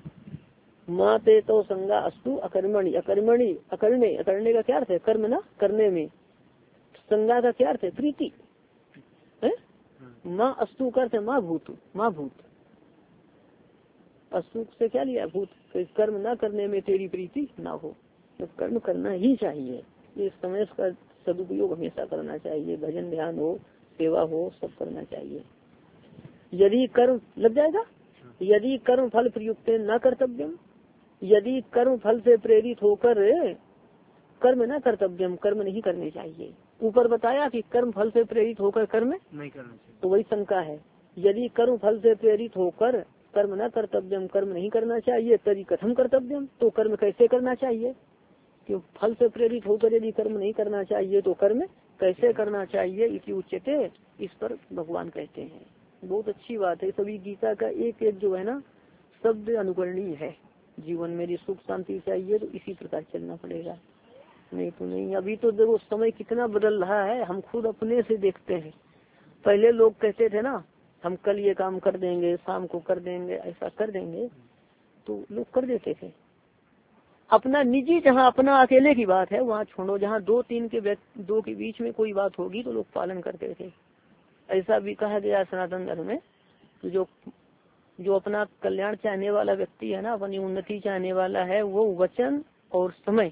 माँ ते तो संगा अस्तु अकर्मणि, अकर्मणि अकरणे, अकरणे का क्या अर्थ है, कर्म ना करने में। संगा का क्या अर्थ है, प्रीति है। माँ अस्तु का अर्थ है माँ भूत, माँ भूत। अस्तु से क्या लिया, भूत। तो कर्म ना करने में तेरी प्रीति ना हो, तो कर्म करना ही चाहिए। इस समय का सदुपयोग हमेशा करना चाहिए, भजन ध्यान हो, सेवा हो, सब करना चाहिए। यदि कर्म लग जाएगा, यदि कर्म फल प्रयुक्त न कर्तव्यम, यदि कर्म फल से प्रेरित होकर कर्म न कर्तव्यम, कर्म नहीं करने चाहिए। ऊपर बताया कि कर्म फल से प्रेरित होकर कर्म नहीं करना चाहिए, तो वही शंका है। यदि कर्म फल से प्रेरित होकर कर्म न कर्तव्यम, कर्म नहीं करना चाहिए, तभी कथम कर्तव्यम, तो कर्म कैसे करना चाहिए। क्यों, फल से प्रेरित होकर यदि कर्म नहीं करना चाहिए तो कर्म कैसे करना चाहिए, इसी उच्चते। इस पर भगवान कहते हैं बहुत अच्छी बात है। सभी गीता का एक एक जो है ना शब्द अनुकरणीय है। जीवन में सुख शांति चाहिए तो इसी प्रकार चलना पड़ेगा, नहीं तो नहीं। अभी तो देखो समय कितना बदल रहा है, हम खुद अपने से देखते हैं। पहले लोग कहते थे ना हम कल ये काम कर देंगे, शाम को कर देंगे, ऐसा कर देंगे, तो लोग कर देते थे। अपना निजी, जहाँ अपना अकेले की बात है वहाँ छोड़ो, जहाँ दो तीन के दो के बीच में कोई बात होगी तो लोग पालन करते थे। ऐसा भी कहा गया सनातन धर्म में, जो जो अपना कल्याण चाहने वाला व्यक्ति है ना, अपनी उन्नति चाहने वाला है, वो वचन और समय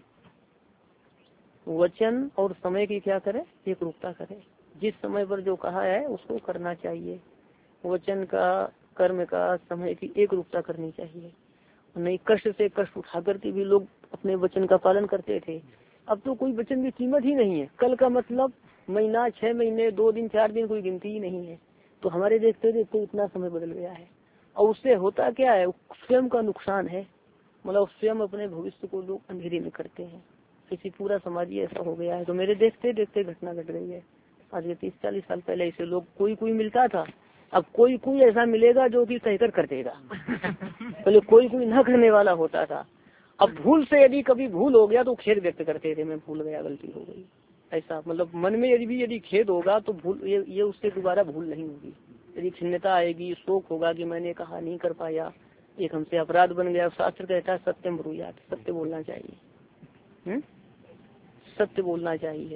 वचन और समय की क्या करे, एक रूपता करे। जिस समय पर जो कहा है उसको करना चाहिए। वचन का, कर्म का, समय की एक रूपता करनी चाहिए। नहीं कष्ट से कष्ट उठा करके भी लोग अपने वचन का पालन करते थे। अब तो कोई वचन की कीमत ही नहीं है। कल का मतलब महीना, छह महीने, दो दिन, चार दिन कोई गिनती ही नहीं है। तो हमारे देखते देखते इतना समय बदल गया है। और उससे होता क्या है, स्वयं का नुकसान है। मतलब स्वयं अपने भविष्य को लोग अंधेरे में करते हैं। किसी पूरा समाज ही ऐसा हो गया है। तो मेरे देखते देखते घटना घट गई है। आज के तीस चालीस साल पहले ऐसे लोग कोई कोई मिलता था। अब कोई कोई ऐसा मिलेगा जो कि कहकर कर देगा। पहले कोई कोई न करने वाला होता था। अब भूल से यदि कभी भूल हो गया तो खेद व्यक्त करते थे, मैं भूल गया, गलती हो गई। ऐसा मतलब मन में यदि भी यदि खेद होगा तो भूल ये, ये उससे दोबारा भूल नहीं होगी। यदि खिन्नता आएगी, शोक होगा कि मैंने कहा नहीं कर पाया, एक हमसे अपराध बन गया। शास्त्र कहता है सत्यम ब्रूयात, सत्य बोलना चाहिए। हुँ? सत्य बोलना चाहिए।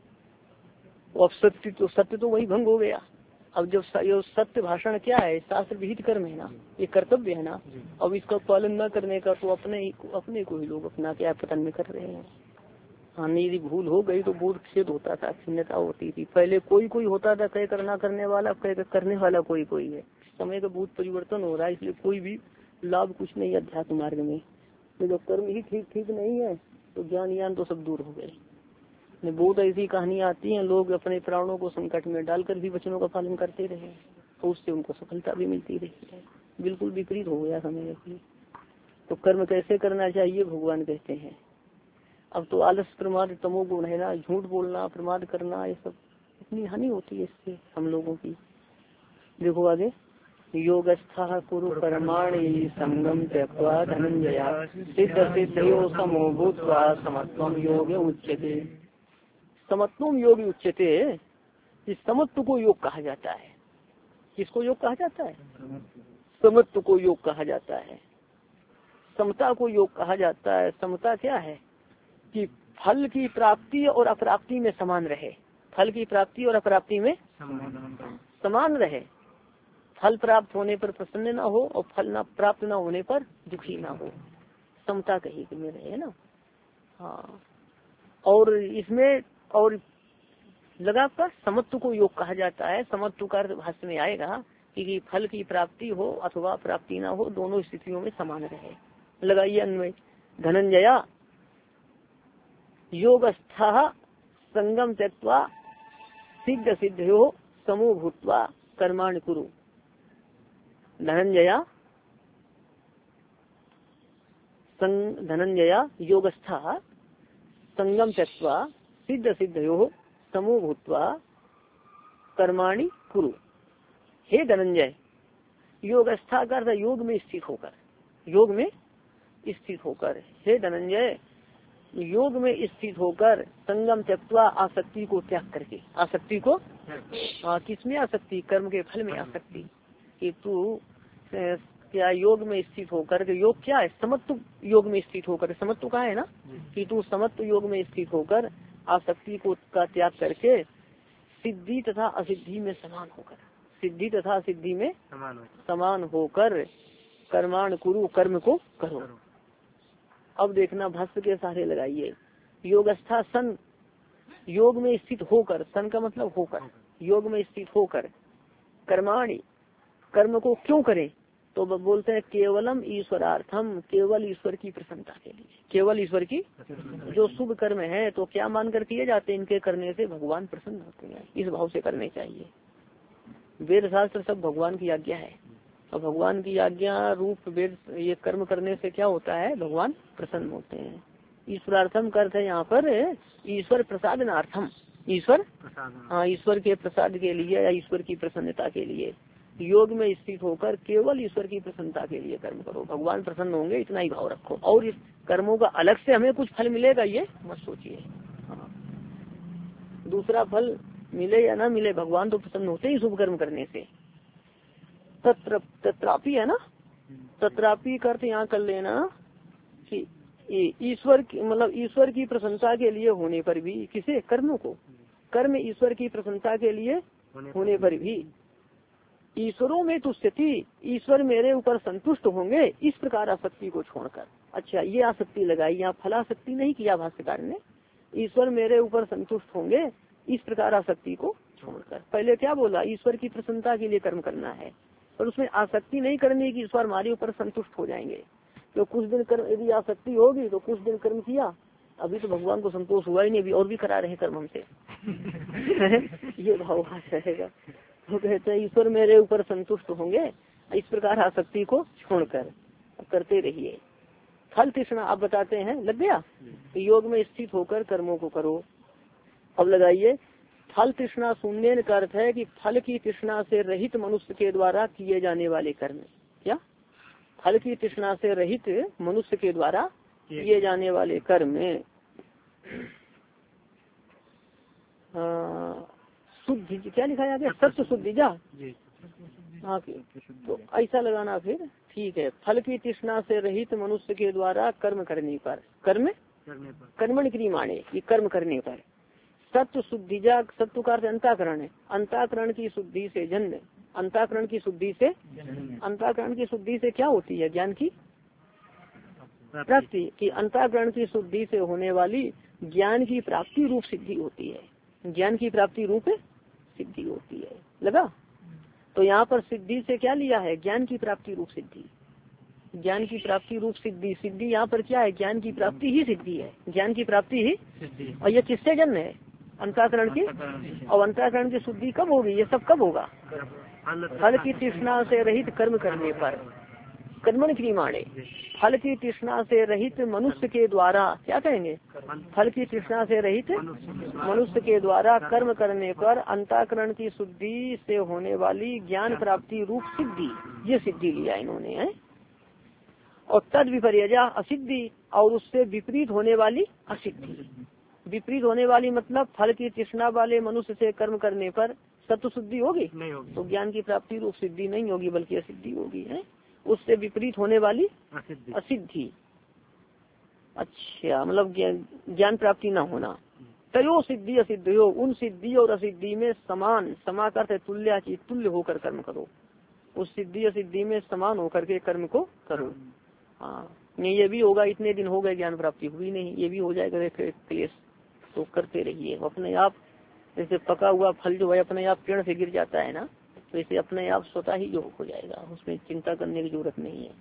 अब सत्य तो सत्य तो वही भंग हो गया। अब जब सत्य भाषण क्या है, शास्त्र विहित कर्म है ना, ये कर्तव्य है ना। अब इसका पालन न करने का तो अपने ही अपने को ही लोग अपना क्या पतन में कर रहे हैं। हाँ, यदि भूल हो गई तो बहुत खेद होता था, खिन्नता होती थी। पहले कोई कोई होता था कह करना करने वाला, कह करने वाला कोई कोई है। समय का बहुत परिवर्तन हो रहा है, इसलिए कोई भी लाभ कुछ नहीं अध्यात्म मार्ग में। तो जब कर्म ही ठीक ठीक नहीं है तो ज्ञान ज्ञान तो सब दूर हो गए। बहुत ऐसी कहानियां आती हैं, लोग अपने प्राणों को संकट में डालकर भी वचनों का पालन करते रहे तो उससे उनको सफलता भी मिलती रही है। बिल्कुल विपरीत हो गया समय अभी। तो कर्म कैसे करना चाहिए भगवान कहते हैं। अब तो आलस, प्रमाद, तमोगुण है ना, झूठ बोलना, प्रमाद करना, ये सब इतनी हानि होती है इससे हम लोगों की। देखो आगे, योगस्था कुरु कर्माणि संगम त्यक्त्वा धनंजया सिद्ध सिद्धयो समो भूत्वा समत्वम योग उच्यते। समत्वम योग उच्यते, इस समत्व को योग कहा जाता है। किसको योग कहा जाता है? समत्व को योग कहा जाता है। समता को योग कहा जाता है। समता क्या है कि फल की प्राप्ति और अप्राप्ति में समान रहे। फल की प्राप्ति और अप्राप्ति में समान रहे। फल प्राप्त होने पर प्रसन्न ना हो और फल न प्राप्त न होने पर दुखी ना हो। समता कहीं में रहे ना। हाँ, और इसमें और लगा कर समत्व को योग कहा जाता है। समत्व का भाष्य में आएगा कि फल की प्राप्ति हो अथवा प्राप्ति ना हो, दोनों स्थितियों में समान रहे। लगाइए अन्वय, धनंजया योगस्था संगम त्यक्त्वा सिद्ध सिद्धयो समो भूत्वा कर्माणि कुरु। धनंजया धनंजया योगस्था संगम त्यक्त्वा सिद्ध सिद्धयो समो भूत्वा कर्माणि कुरु। हे धनंजय, योगस्था का अर्थ योग में स्थित होकर, योग में स्थित होकर। हे धनंजय, योग में स्थित होकर संगम त्यक्त्वा, आसक्ति को त्याग करके। आसक्ति को आ, किसमें आसक्ति? कर्म के फल में आसक्ति। कि तू क्या योग में स्थित होकर, योग क्या है? समत्व योग में स्थित होकर। समत्व का है ना, कि तू समत्व योग में स्थित होकर आसक्ति को का त्याग करके सिद्धि तथा असिद्धि में समान होकर, सिद्धि तथा सिद्धि में समान होकर कर्माण कुरु, कर्म को करो। अब देखना भाष्य के सहारे लगाइए। योगस्था सन, योग में स्थित होकर, सन का मतलब होकर, योग में स्थित होकर कर्माणि, कर्म को क्यों करें? तो बोलते हैं केवलम ईश्वरार्थम, केवल ईश्वर की प्रसन्नता के लिए। केवल ईश्वर की, जो शुभ कर्म है तो क्या मानकर किए जाते हैं? इनके करने से भगवान प्रसन्न होते हैं, इस भाव से करने चाहिए। वेद शास्त्र सब भगवान की आज्ञा है और भगवान की आज्ञा रूप वेद ये कर्म करने से क्या होता है? भगवान प्रसन्न होते हैं। ईश्वरार्थम का अर्थ है यहाँ पर ईश्वर प्रसादनार्थम, ईश्वर हाँ ईश्वर के प्रसाद के लिए या ईश्वर की प्रसन्नता के लिए योग में स्थित होकर केवल ईश्वर की प्रसन्नता के लिए कर्म करो, भगवान प्रसन्न होंगे, इतना ही भाव रखो। और इस कर्मों का अलग से हमें कुछ फल मिलेगा ये मत सोचिए। हाँ, दूसरा फल मिले या ना मिले, भगवान तो प्रसन्न होते ही शुभ कर्म करने से। तत्र तत्रापि है ना, तत्रापि का अर्थ यहाँ कर लेना कि ईश्वर की मतलब ईश्वर की प्रशंसा के लिए होने पर भी, किसे, कर्म को, कर्म ईश्वर की प्रशंसा के लिए होने पर भी, ईश्वरों में तुष्यति, ईश्वर मेरे ऊपर संतुष्ट होंगे, इस प्रकार आसक्ति को छोड़कर। अच्छा, ये आसक्ति लगाई, यहाँ फलासक्ति नहीं किया भाष्यकार ने, ईश्वर मेरे ऊपर संतुष्ट होंगे इस प्रकार आसक्ति को छोड़कर। पहले क्या बोला, ईश्वर की प्रसन्नता के लिए कर्म करना है, पर उसमें आसक्ति नहीं करनी कि ईश्वर हमारे ऊपर संतुष्ट हो जाएंगे। तो कुछ दिन कर्म, यदि आसक्ति होगी तो कुछ दिन कर्म किया, अभी तो भगवान को संतोष हुआ ही नहीं, अभी और भी करा रहे कर्म हमसे ये भाव रहेगा। तो कहते हैं ईश्वर मेरे ऊपर संतुष्ट होंगे, इस प्रकार आसक्ति को छोड़कर करते रहिए। फल तृष्णा आप बताते हैं, लग गया, तो योग में स्थित होकर कर्मों को करो। अब लगाइए, फल तृष्णा शून्य का अर्थ है कि फल की तृष्णा से रहित मनुष्य के द्वारा किए जाने वाले कर्म। क्या, फल की तृष्णा से रहित मनुष्य के द्वारा किए जाने वाले कर्म शुद्धि, क्या लिखा गया, सत्य शुद्धि जा, हाँ, तो ऐसा लगाना फिर ठीक है। फल की तृष्णा से रहित मनुष्य के द्वारा कर्म करने पर, कर्म कर्मण क्रियमाणे, ये कर्म करने पर, सत्व शुद्धिजा, सत्व का अर्थ अंताकरण है, अंताकरण की शुद्धि से जन्म, अंताकरण की शुद्धि से, अंताकरण की शुद्धि से क्या होती है, ज्ञान की प्राप्ति, कि अंताकरण की शुद्धि से होने वाली ज्ञान की प्राप्ति रूप सिद्धि होती है, ज्ञान की प्राप्ति रूप सिद्धि होती है। लगा, तो यहाँ पर सिद्धि से क्या लिया है, ज्ञान की प्राप्ति रूप सिद्धि, ज्ञान की प्राप्ति रूप सिद्धि, सिद्धि यहाँ पर क्या है, ज्ञान की प्राप्ति ही सिद्धि है, ज्ञान की प्राप्ति ही। और ये किससे जन्म है, अंतःकरण की, और अंतःकरण की शुद्धि कब होगी, ये सब कब होगा, फल की तृष्णा से रहित कर्म करने पर, कर्मण क्रियमाणे, फल की तृष्णा से रहित मनुष्य के द्वारा, क्या कहेंगे, फल की तृष्णा से रहित मनुष्य के द्वारा कर्म करने पर अंतःकरण की शुद्धि से होने वाली ज्ञान प्राप्ति रूप सिद्धि, ये सिद्धि लिया इन्होंने है। और तद विपर्यजा असिद्धि, और उससे विपरीत होने वाली असिद्धि, विपरीत होने वाली मतलब फल की तृष्णा वाले मनुष्य से कर्म करने पर सत्व शुद्धि होगी, तो ज्ञान की प्राप्ति रूप सिद्धि नहीं होगी बल्कि असिद्धि होगी है, उससे विपरीत होने वाली असिद्धि। अच्छा, मतलब ज्ञान प्राप्ति न होना। तयो सिद्धि असिद्धियो, उन सिद्धि और असिद्धि में समान, समा करते तुल्य की, तुल्य होकर कर्म करो, उस सिद्धि असिद्धि में समान होकर के कर्म को करो। हाँ, नहीं ये भी होगा, इतने दिन हो गए ज्ञान प्राप्ति हुई नहीं, ये भी हो जाएगा क्लेश, तो करते रहिए। अपने आप जैसे पका हुआ फल जो है अपने आप पेड़ से गिर जाता है ना, तो इसे अपने आप स्वतः ही योग हो जाएगा, उसमें चिंता करने की जरूरत नहीं है।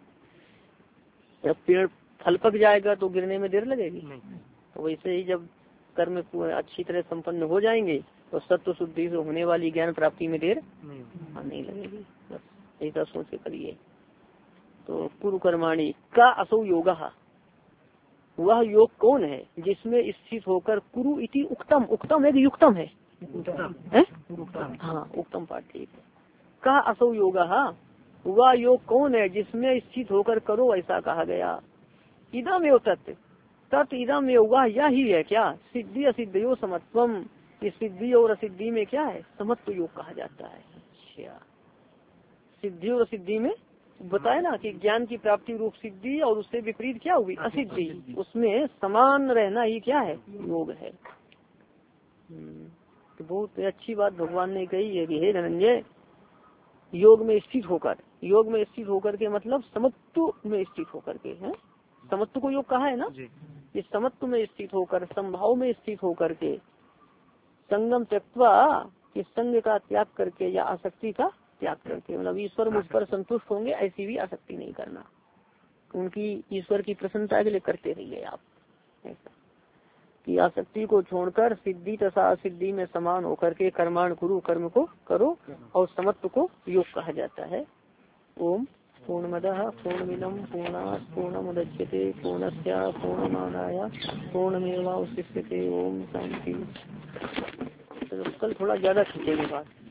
जब पेड़ फल पक जाएगा तो गिरने में देर लगेगी, तो वैसे ही जब कर्म अच्छी तरह संपन्न हो जाएंगे तो सत्व शुद्धि से होने वाली ज्ञान प्राप्ति में देर नहीं लगेगी। बस ऐसा सोच के करिए। तो कुरु कर्माणी का असौ योग, वह योग कौन है जिसमें स्थित होकर कुरु इति उक्तम, उक्तम है कि युक्तम है, है? हाँ उक्तम पाठ ठीक है। का असौ योग, वह योग कौन है जिसमें स्थित होकर करो, ऐसा कहा गया। इदम एव तत्, तत् इदम एव, वह यह ही है क्या, सिद्धि असिद्धयो समत्वम, इस सिद्धि और असिद्धि में क्या है, समत्व योग कहा जाता है। अच्छा, सिद्धि और असिद्धि में बताया ना कि ज्ञान की प्राप्ति रूप सिद्धि और उससे विपरीत क्या हुई, असिद्धि, उसमें समान रहना ही क्या है, योग है। तो बहुत अच्छी बात भगवान ने कही है कि हे धनंजय, योग में स्थित होकर, योग में स्थित होकर के मतलब समत्व में स्थित होकर के है, समत्व को योग कहा है ना, इस समत्व में स्थित होकर, संभाव में स्थित होकर के, संगम त्यक्त्वा, कि संग का त्याग करके या आसक्ति का त्याग करके, मतलब ईश्वर मुझ पर संतुष्ट होंगे ऐसी भी आसक्ति नहीं करना, उनकी ईश्वर की प्रसन्नता के लिए करते रहिए आप। ऐसा कि आसक्ति को छोड़कर सिद्धि तथा असिद्धि में समान होकर के कर्माण कुरु, कर्म को करो, और समत्व को योग कहा जाता है। ओम पूर्णमदः पूर्णमिदं पूर्णात् पूर्णमुदच्यते पूर्णस्य पूर्णमादाय पूर्णमेवावशिष्यते। ओम शांति। कल थोड़ा ज्यादा खींचेंगे बात।